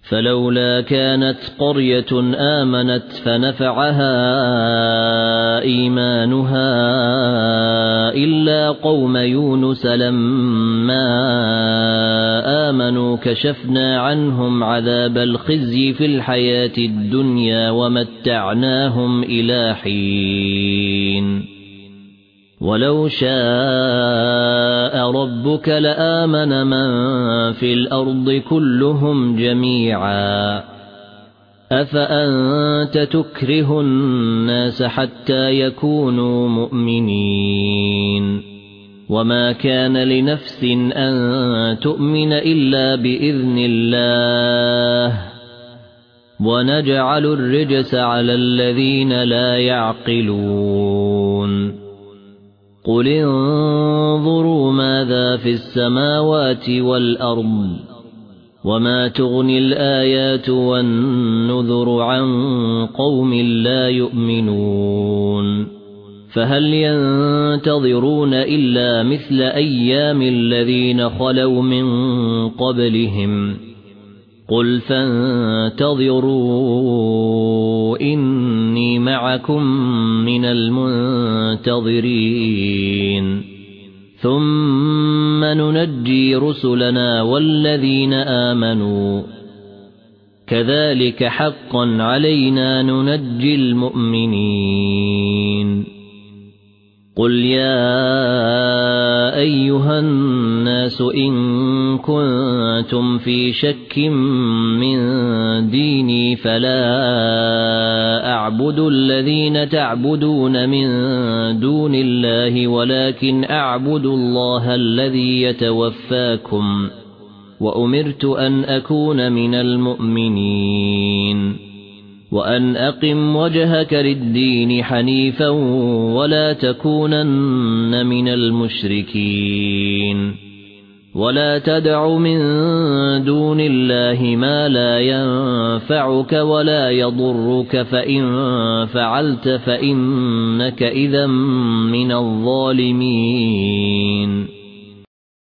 فلولا كانت قرية آمنت فنفعها إيمانها إلا قوم يونس لما آمنوا كشفنا عنهم عذاب الخزي في الحياة الدنيا ومتعناهم إلى حين ولو شاء ربك لآمن من في الأرض كلهم جميعا أفأنت تكره الناس حتى يكونوا مؤمنين وما كان لنفس أن تؤمن إلا بإذن الله ونجعل الرجس على الذين لا يعقلون قل انظروا ماذا في السماوات والأرض وما تغني الآيات والنذر عن قوم لا يؤمنون فهل ينتظرون إلا مثل أيام الذين خلوا من قبلهم قل فانتظروا إني معكم من المنتظرين ثم ننجي رسلنا والذين آمنوا كذلك حقا علينا ننجي المؤمنين قل يا أيها الناس إن كنتم في شك من ديني فلا أعبد الذين تعبدون من دون الله ولكن أعبد الله الذي يتوفاكم وأمرت أن أكون من المؤمنين وأن أقم وجهك للدين حنيفا ولا تكونن من المشركين ولا تدع من دون الله ما لا ينفعك ولا يضرك فإن فعلت فإنك إذا من الظالمين